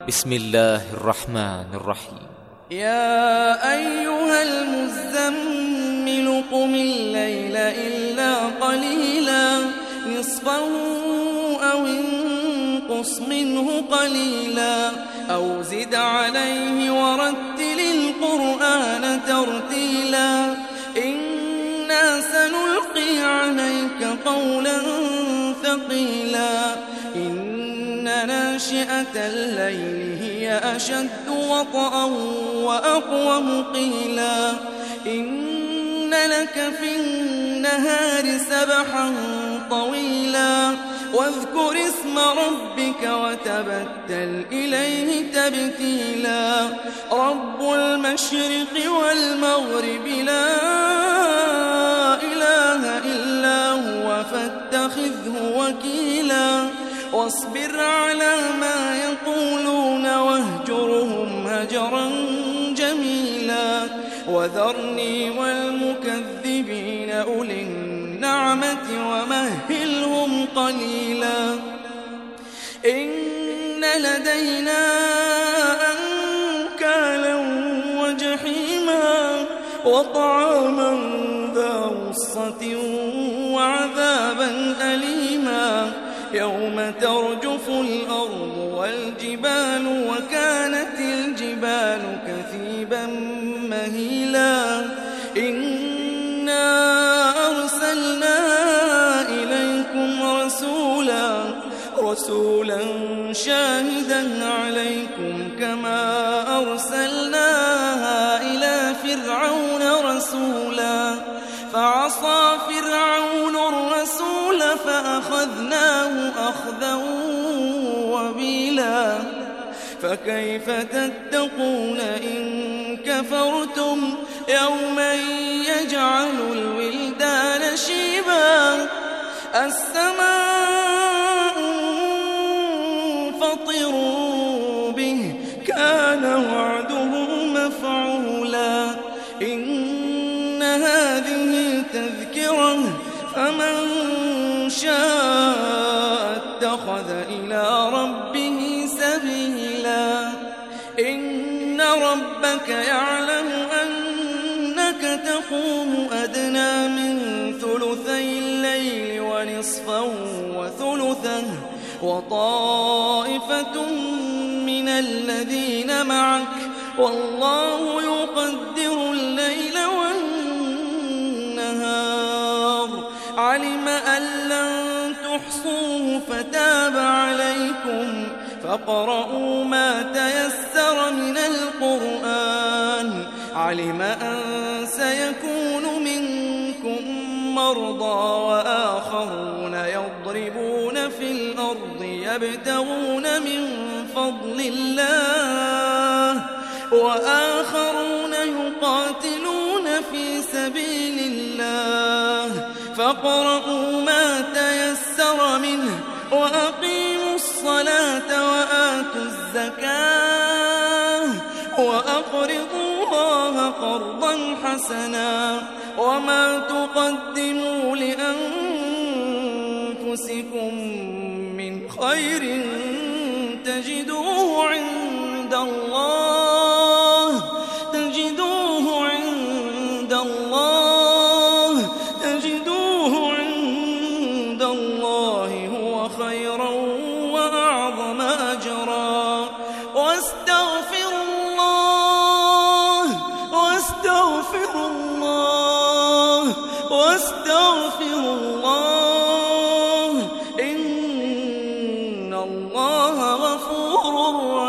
بسم الله الرحمن الرحيم. يا أيها المزمل قم الليل إلا قليلا نصفه أو انقص منه قليلا أو زد عليه ورتل القرآن ترتيلا إنا سنلقي عليك قولا ثقيلا إن ناشئة الليل هي أشد وطئا وأقوم قيلا إن لك في النهار سبحا طويلا واذكر اسم ربك وتبتل إليه تبتيلا رب المشرق والمغرب لا إله إلا هو فاتخذه وكيلا واصبر على ما يقولون واهجرهم هجرا جميلا وذرني والمكذبين أولي النعمة ومهلهم قليلا إن لدينا أنكالا وجحيما وطعاما ذا غصة وعذابا أليما يوم ترجف الأرض والجبال وكانت الجبال كثيبا مهيلا إنا أرسلنا إليكم رسولا شاهدا عليكم كما أرسلنا إلى فرعون رسولا فعصى فرعون الرسول فأخذناه أخذا وبيلا فكيف تتقون إن كفرتم يوما يجعل الولدان شيبا السماء منفطر به كان وعده مفعولا إن هذه تذكرة فمن شاء اتخذ إلى ربه سبيلا إن ربك يعلم أنك تقوم أدنى من ثلثي الليل ونصفه وثلثه وطائفة من الذين معك والله يقدر الليل والنهار علم أن لن تحصوه فتاب عليكم فاقرؤوا ما تيسر من القرآن علم أن سيكون منكم مرضى وآخرون يضربون في الأرض يبتغون من فضل الله وآخرون يقاتلون في سبيل الله فاقرؤوا ما تيسر منه وأقيموا الصلاة وآتوا الزكاة وأقرضوا الله قرضا حسنا وما تقدموا لأنفسكم من خير تجدوه عند الله هو خيرا وأعظم أجرا واستغفروا الله إن الله غفور رحيم.